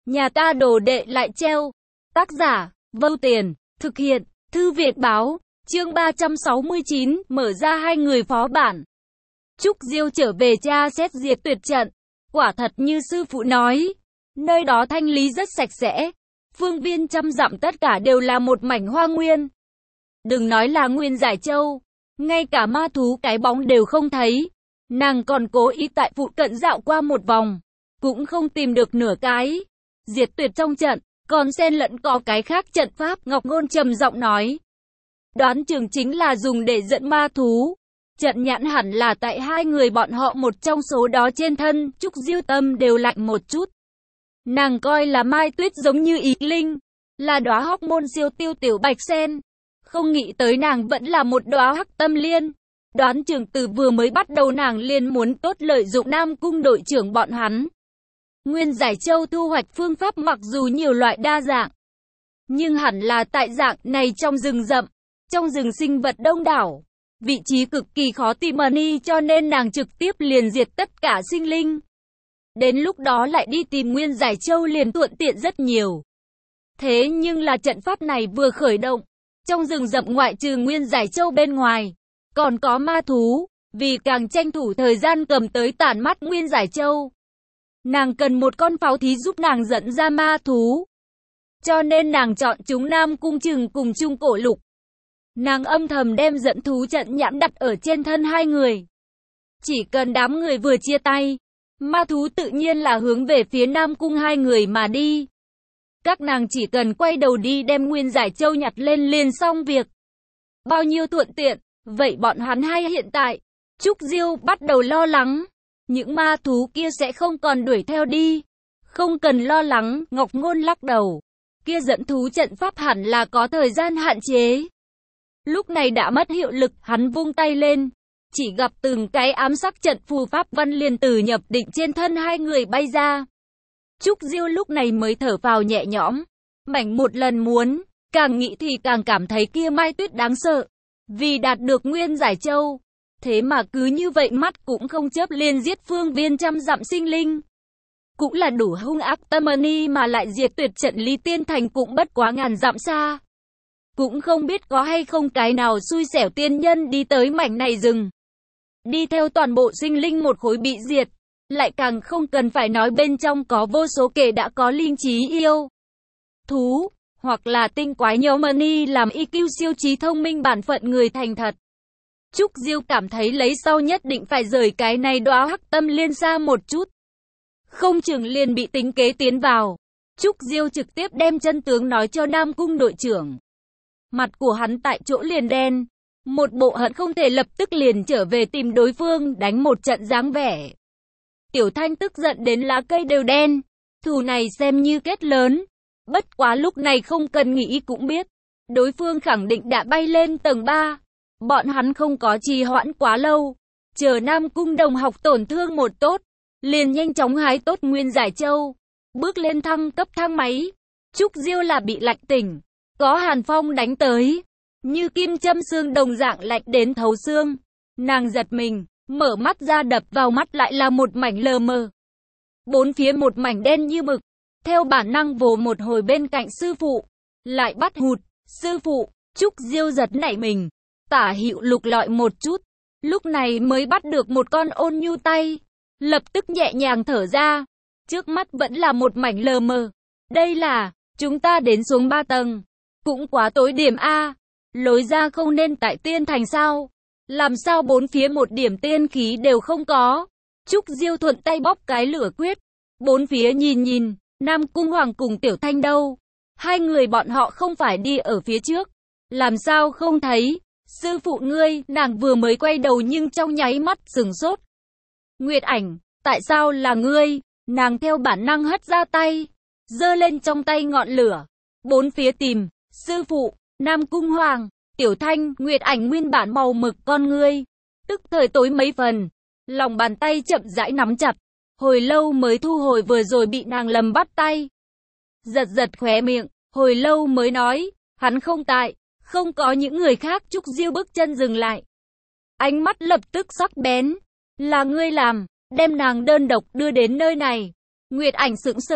Nhà ta đồ đệ lại treo. Tác giả, Vâu Tiền, thực hiện, Thư viện báo, chương 369, mở ra hai người phó bản. Trúc Diêu trở về tra xét diệt tuyệt trận. Quả thật như sư phụ nói, nơi đó thanh lý rất sạch sẽ. Phương viên trăm dặm tất cả đều là một mảnh hoa nguyên. Đừng nói là Nguyên Giải Châu, ngay cả ma thú cái bóng đều không thấy. Nàng còn cố ý tại phụ cận dạo qua một vòng, cũng không tìm được nửa cái. Diệt tuyệt trong trận, còn xen lẫn có cái khác trận pháp. Ngọc Ngôn trầm giọng nói. Đoán chừng chính là dùng để dẫn ma thú. Trận nhãn hẳn là tại hai người bọn họ một trong số đó trên thân. Trúc Diêu tâm đều lạnh một chút. Nàng coi là Mai Tuyết giống như ý linh, là đóa hóc môn siêu tiêu tiểu bạch sen. Không nghĩ tới nàng vẫn là một đóa hắc tâm liên. Đoán chừng từ vừa mới bắt đầu nàng liền muốn tốt lợi dụng Nam Cung đội trưởng bọn hắn. Nguyên Giải Châu thu hoạch phương pháp mặc dù nhiều loại đa dạng, nhưng hẳn là tại dạng này trong rừng rậm, trong rừng sinh vật đông đảo. Vị trí cực kỳ khó tìm ẩn, cho nên nàng trực tiếp liền diệt tất cả sinh linh. Đến lúc đó lại đi tìm Nguyên Giải Châu liền thuận tiện rất nhiều. Thế nhưng là trận pháp này vừa khởi động, trong rừng rậm ngoại trừ Nguyên Giải Châu bên ngoài, còn có ma thú. Vì càng tranh thủ thời gian cầm tới tản mắt Nguyên Giải Châu, nàng cần một con pháo thí giúp nàng dẫn ra ma thú. Cho nên nàng chọn chúng Nam Cung Trừng cùng Trung Cổ Lục. Nàng âm thầm đem dẫn thú trận nhãn đặt ở trên thân hai người. Chỉ cần đám người vừa chia tay, ma thú tự nhiên là hướng về phía Nam Cung hai người mà đi. Các nàng chỉ cần quay đầu đi đem Nguyên Giải Châu nhặt lên liền xong việc. Bao nhiêu thuận tiện, vậy bọn hắn hay hiện tại, Trúc Diêu bắt đầu lo lắng. Những ma thú kia sẽ không còn đuổi theo đi. Không cần lo lắng, Ngọc Ngôn lắc đầu. Kia dẫn thú trận pháp hẳn là có thời gian hạn chế. Lúc này đã mất hiệu lực, hắn vung tay lên. Chỉ gặp từng cái ám sắc trận phù pháp văn liền từ nhập định trên thân hai người bay ra. Trúc Diêu lúc này mới thở phào nhẹ nhõm. Mảnh một lần muốn, càng nghĩ thì càng cảm thấy kia Mai Tuyết đáng sợ. Vì đạt được Nguyên Giải Châu, thế mà cứ như vậy mắt cũng không chớp liền giết phương viên trăm dặm sinh linh. Cũng là đủ hung ác tâm mà lại diệt tuyệt trận Ly Tiên Thành cũng bất quá ngàn dặm xa. Cũng không biết có hay không cái nào xui xẻo tiên nhân đi tới mảnh này rừng. Đi theo toàn bộ sinh linh một khối bị diệt. Lại càng không cần phải nói bên trong có vô số kẻ đã có linh trí yêu thú, hoặc là tinh quái nhóm làm IQ siêu trí thông minh bản phận người thành thật. Trúc Diêu cảm thấy lấy sau nhất định phải rời cái này đóa hắc tâm liên xa một chút. Không chừng liền bị tính kế tiến vào. Trúc Diêu trực tiếp đem chân tướng nói cho Nam Cung đội trưởng. Mặt của hắn tại chỗ liền đen. Một bộ hận không thể lập tức liền trở về tìm đối phương đánh một trận dáng vẻ. Tiểu Thanh tức giận đến lá cây đều đen. Thù này xem như kết lớn. Bất quá lúc này không cần nghĩ cũng biết. Đối phương khẳng định đã bay lên tầng 3. Bọn hắn không có trì hoãn quá lâu. Chờ Nam Cung đồng học tổn thương một tốt, liền nhanh chóng hái tốt Nguyên Giải Châu. Bước lên thăng cấp thang máy. Trúc Diêu là bị lạnh tỉnh. Có hàn phong đánh tới. Như kim châm xương đồng dạng lạnh đến thấu xương. Nàng giật mình. Mở mắt ra đập vào mắt lại là một mảnh lờ mờ. Bốn phía một mảnh đen như mực. Theo bản năng vồ một hồi bên cạnh sư phụ. Lại bắt hụt. Sư phụ. Trúc Diêu giật nảy mình. Tả hữu lục lọi một chút. Lúc này mới bắt được một con ôn nhu tay. Lập tức nhẹ nhàng thở ra. Trước mắt vẫn là một mảnh lờ mờ. Đây là, chúng ta đến xuống 3 tầng. Cũng quá tối điểm a. Lối ra không nên tại tiên thành sao? Làm sao bốn phía một điểm tiên khí đều không có? Trúc Diêu thuận tay bóp cái lửa quyết. Bốn phía nhìn, Nam Cung Hoàng cùng Tiểu Thanh đâu? Hai người bọn họ không phải đi ở phía trước. Làm sao không thấy? Sư phụ ngươi, nàng vừa mới quay đầu nhưng trong nháy mắt sừng sốt. Nguyệt Ảnh, tại sao là ngươi? Nàng theo bản năng hất ra tay, giơ lên trong tay ngọn lửa. Bốn phía tìm, sư phụ, Nam Cung Hoàng, Tiểu Thanh, Nguyệt Ảnh nguyên bản màu mực con ngươi. Tức thời tối mấy phần, lòng bàn tay chậm rãi nắm chặt. Hồi lâu mới thu hồi vừa rồi bị nàng lầm bắt tay. Giật khóe miệng, hồi lâu mới nói, hắn không tại, không có những người khác. Trúc Diêu bước chân dừng lại. Ánh mắt lập tức sắc bén. Là ngươi làm, đem nàng đơn độc đưa đến nơi này. Nguyệt Ảnh sững sờ,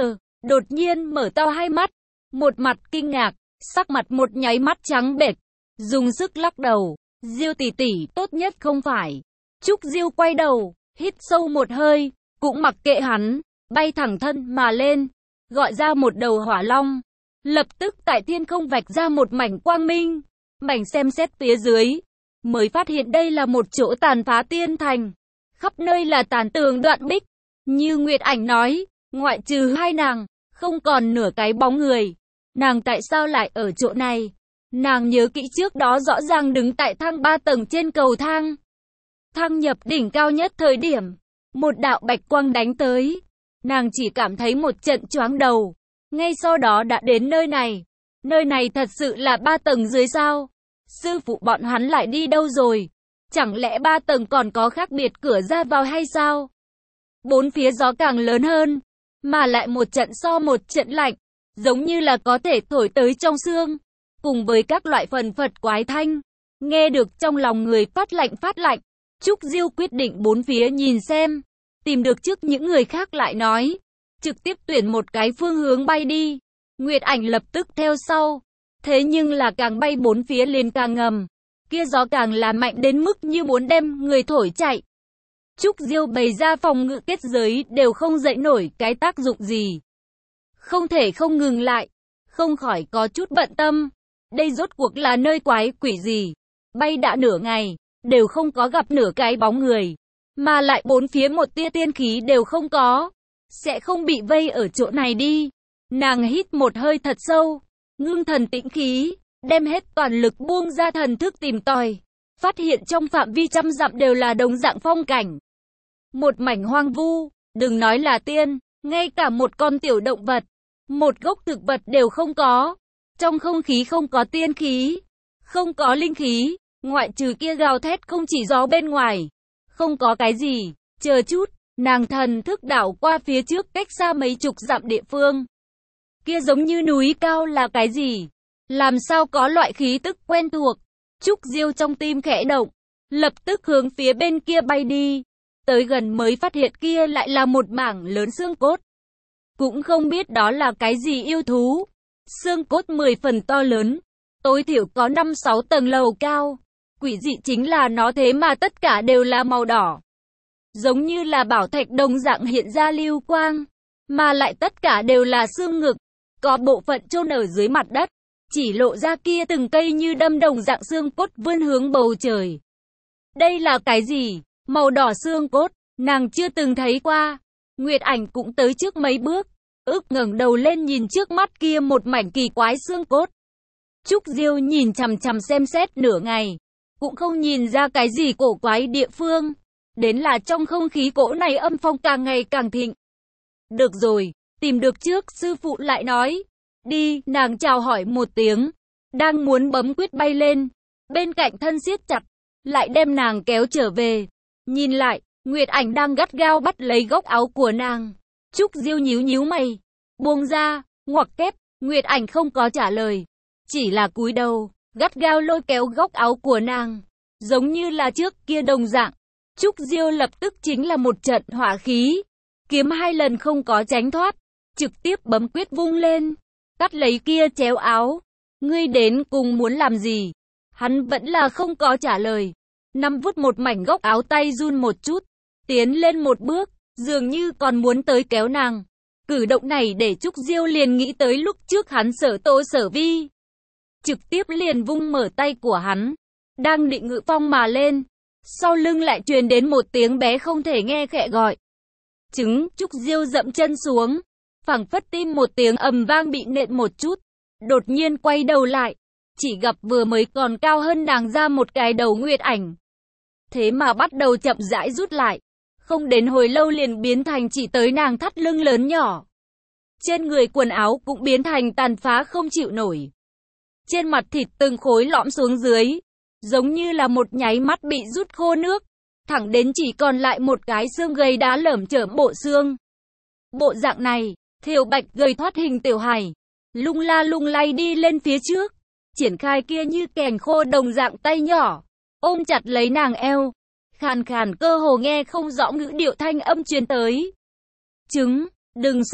đột nhiên mở to hai mắt, một mặt kinh ngạc, sắc mặt một nháy mắt trắng bệch, dùng sức lắc đầu. Diêu tỷ tỷ, tốt nhất không phải. Trúc Diêu quay đầu, hít sâu một hơi, cũng mặc kệ hắn, bay thẳng thân mà lên, gọi ra một đầu hỏa long. Lập tức tại thiên không vạch ra một mảnh quang minh. Mảnh xem xét phía dưới, mới phát hiện đây là một chỗ tàn phá tiên thành. Khắp nơi là tàn tường đoạn bích. Như Nguyệt Ảnh nói, ngoại trừ hai nàng, không còn nửa cái bóng người. Nàng tại sao lại ở chỗ này? Nàng nhớ kỹ trước đó rõ ràng đứng tại thang 3 tầng trên cầu thang. Thang nhập đỉnh cao nhất thời điểm, một đạo bạch quang đánh tới. Nàng chỉ cảm thấy một trận choáng đầu. Ngay sau đó đã đến nơi này. Nơi này thật sự là 3 tầng dưới sao? Sư phụ bọn hắn lại đi đâu rồi? Chẳng lẽ 3 tầng còn có khác biệt cửa ra vào hay sao? Bốn phía gió càng lớn hơn, mà lại một trận so một trận lạnh, giống như là có thể thổi tới trong xương, cùng với các loại phần phật quái thanh, nghe được trong lòng người phát lạnh. Trúc Diêu quyết định bốn phía nhìn xem, tìm được trước những người khác lại nói, trực tiếp tuyển một cái phương hướng bay đi. Nguyệt Ảnh lập tức theo sau, thế nhưng là càng bay bốn phía liền càng ngầm, kia gió càng là mạnh đến mức như muốn đem người thổi chạy. Trúc Diêu bày ra phòng ngự kết giới đều không dậy nổi cái tác dụng gì. Không thể không ngừng lại, không khỏi có chút bận tâm. Đây rốt cuộc là nơi quái quỷ gì? Bay đã nửa ngày, đều không có gặp nửa cái bóng người. Mà lại bốn phía một tia tiên khí đều không có. Sẽ không bị vây ở chỗ này đi. Nàng hít một hơi thật sâu, ngưng thần tĩnh khí, đem hết toàn lực buông ra thần thức tìm tòi. Phát hiện trong phạm vi trăm dặm đều là đồng dạng phong cảnh. Một mảnh hoang vu, đừng nói là tiên, ngay cả một con tiểu động vật, một gốc thực vật đều không có. Trong không khí không có tiên khí, không có linh khí, ngoại trừ kia gào thét không chỉ gió bên ngoài. Không có cái gì, chờ chút, nàng thần thức đảo qua phía trước cách xa mấy chục dặm địa phương. Kia giống như núi cao là cái gì? Làm sao có loại khí tức quen thuộc? Trúc Diêu trong tim khẽ động, lập tức hướng phía bên kia bay đi. Tới gần mới phát hiện kia lại là một mảng lớn xương cốt. Cũng không biết đó là cái gì yêu thú. Xương cốt 10 phần to lớn, tối thiểu có 5-6 tầng lầu cao. Quỷ dị chính là nó thế mà tất cả đều là màu đỏ. Giống như là bảo thạch đồng dạng hiện ra lưu quang. Mà lại tất cả đều là xương ngực. Có bộ phận chôn ở dưới mặt đất. Chỉ lộ ra kia từng cây như đâm đồng dạng xương cốt vươn hướng bầu trời. Đây là cái gì? Màu đỏ xương cốt, nàng chưa từng thấy qua. Nguyệt Ảnh cũng tới trước mấy bước, ngẩng đầu lên nhìn trước mắt kia một mảnh kỳ quái xương cốt. Trúc Diêu nhìn chằm chằm xem xét nửa ngày, cũng không nhìn ra cái gì cổ quái địa phương. Đến là trong không khí cỗ này âm phong càng ngày càng thịnh. Được rồi, tìm được trước, sư phụ lại nói. Đi, nàng chào hỏi một tiếng, đang muốn bấm quyết bay lên, bên cạnh thân siết chặt, lại đem nàng kéo trở về. Nhìn lại, Nguyệt Ảnh đang gắt gao bắt lấy góc áo của nàng. Trúc Diêu nhíu mày, buông ra, ngoặc kép. Nguyệt Ảnh không có trả lời, chỉ là cúi đầu, gắt gao lôi kéo góc áo của nàng, giống như là trước kia đồng dạng. Trúc Diêu lập tức chính là một trận hỏa khí, kiếm 2 lần không có tránh thoát, trực tiếp bấm quyết vung lên, cắt lấy kia chéo áo. Ngươi đến cùng muốn làm gì? Hắn vẫn là không có trả lời. Nắm vút một mảnh góc áo, tay run một chút, tiến lên một bước, dường như còn muốn tới kéo nàng. Cử động này để Trúc Diêu liền nghĩ tới lúc trước hắn Sở Tô Sở Vi. Trực tiếp liền vung mở tay của hắn, đang định ngự phong mà lên. Sau lưng lại truyền đến một tiếng bé không thể nghe khẽ gọi. Trứng. Trúc Diêu dậm chân xuống, phảng phất tim một tiếng ầm vang bị nện một chút. Đột nhiên quay đầu lại, chỉ gặp vừa mới còn cao hơn nàng ra một cái đầu Nguyệt Ảnh. Thế mà bắt đầu chậm rãi rút lại, không đến hồi lâu liền biến thành chỉ tới nàng thắt lưng lớn nhỏ. Trên người quần áo cũng biến thành tàn phá không chịu nổi. Trên mặt thịt từng khối lõm xuống dưới, giống như là một nháy mắt bị rút khô nước, thẳng đến chỉ còn lại một cái xương gầy đá lởm chởm bộ xương. Bộ dạng này, Thiều Bạch gầy thoát hình tiểu hài, lung la lung lay đi lên phía trước, triển khai kia như kèn khô đồng dạng tay nhỏ, ôm chặt lấy nàng eo, khàn khàn cơ hồ nghe không rõ ngữ điệu thanh âm truyền tới. Trứng, đừng sợ,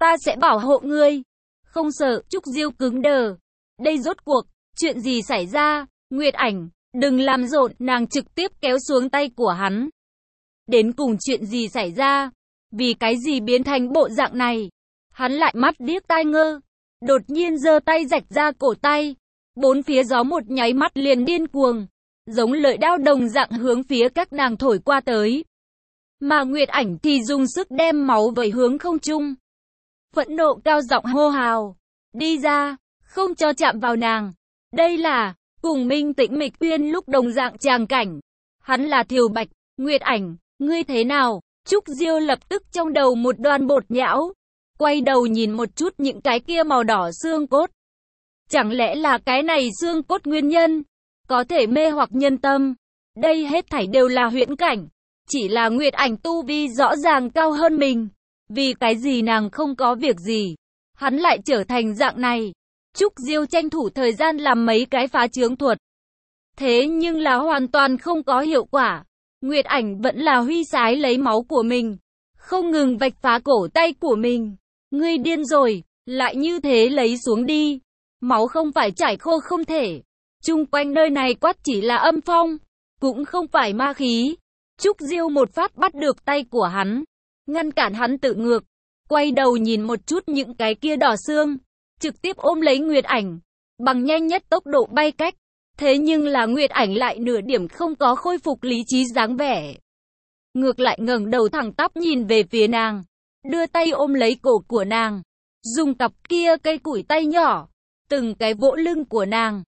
ta sẽ bảo hộ ngươi. Không sợ, Trúc Diêu cứng đờ. Đây rốt cuộc, chuyện gì xảy ra? Nguyệt Ảnh, đừng làm rộn, nàng trực tiếp kéo xuống tay của hắn. Đến cùng chuyện gì xảy ra? Vì cái gì biến thành bộ dạng này? Hắn lại mắt điếc tai ngơ. Đột nhiên giơ tay rạch ra cổ tay. Bốn phía gió một nháy mắt liền điên cuồng. Giống lợi đao đồng dạng hướng phía các nàng thổi qua tới. Mà Nguyệt Ảnh thì dùng sức đem máu vẩy hướng không trung. Phẫn nộ cao giọng hô hào. Đi ra, không cho chạm vào nàng. Đây là, cùng Minh Tĩnh Mịch Uyên lúc đồng dạng tràng cảnh. Hắn là Thiều Bạch, Nguyệt Ảnh, ngươi thế nào? Trúc Diêu lập tức trong đầu một đoàn bột nhão. Quay đầu nhìn một chút những cái kia màu đỏ xương cốt. Chẳng lẽ là cái này xương cốt nguyên nhân? Có thể mê hoặc nhân tâm. Đây hết thảy đều là huyễn cảnh. Chỉ là Nguyệt Ảnh tu vi rõ ràng cao hơn mình. Vì cái gì nàng không có việc gì. Hắn lại trở thành dạng này. Trúc Diêu tranh thủ thời gian làm mấy cái phá chướng thuật. Thế nhưng là hoàn toàn không có hiệu quả. Nguyệt Ảnh vẫn là huy sái lấy máu của mình. Không ngừng vạch phá cổ tay của mình. Ngươi điên rồi, lại như thế lấy xuống đi. Máu không phải chảy khô không thể. Chung quanh nơi này quát chỉ là âm phong. Cũng không phải ma khí. Trúc Diêu một phát bắt được tay của hắn. Ngăn cản hắn tự ngược. Quay đầu nhìn một chút những cái kia đỏ xương. Trực tiếp ôm lấy Nguyệt Ảnh. Bằng nhanh nhất tốc độ bay cách. Thế nhưng là Nguyệt Ảnh lại nửa điểm không có khôi phục lý trí dáng vẻ. Ngược lại ngẩng đầu thẳng tắp nhìn về phía nàng. Đưa tay ôm lấy cổ của nàng. Dùng cặp kia cây củi tay nhỏ. Từng cái vỗ lưng của nàng.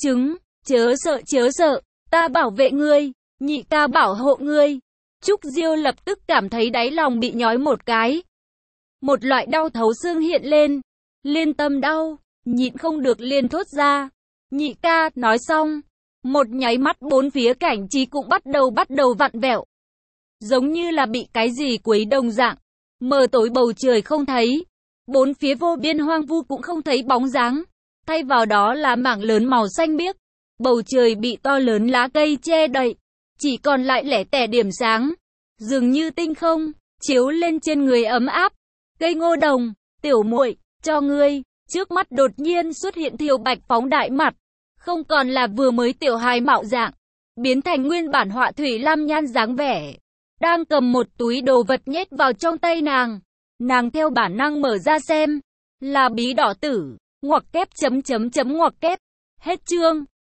Chớ sợ, ta bảo vệ ngươi. Nhị ca bảo hộ ngươi. Trúc Diêu lập tức cảm thấy đáy lòng bị nhói một cái. Một loại đau thấu xương hiện lên. Liên tâm đau. Nhịn không được liền thốt ra. Nhị ca, nói xong. Một nháy mắt bốn phía cảnh trí cũng bắt đầu vặn vẹo. Giống như là bị cái gì quấy đồng dạng. Mờ tối bầu trời không thấy. Bốn phía vô biên hoang vu cũng không thấy bóng dáng. Thay vào đó là mảng lớn màu xanh biếc. Bầu trời bị to lớn lá cây che đậy. Chỉ còn lại lẻ tẻ điểm sáng. Dường như tinh không, chiếu lên trên người ấm áp. Cây ngô đồng, tiểu muội, cho ngươi. Trước mắt đột nhiên xuất hiện Thiều Bạch phóng đại mặt. Không còn là vừa mới tiểu hài mạo dạng. Biến thành nguyên bản họa thủy lam nhan dáng vẻ. Đang cầm một túi đồ vật nhét vào trong tay nàng. Nàng theo bản năng mở ra xem. Là bí đỏ tử. Ngoặc kép chấm. Ngoặc kép. Hết chương.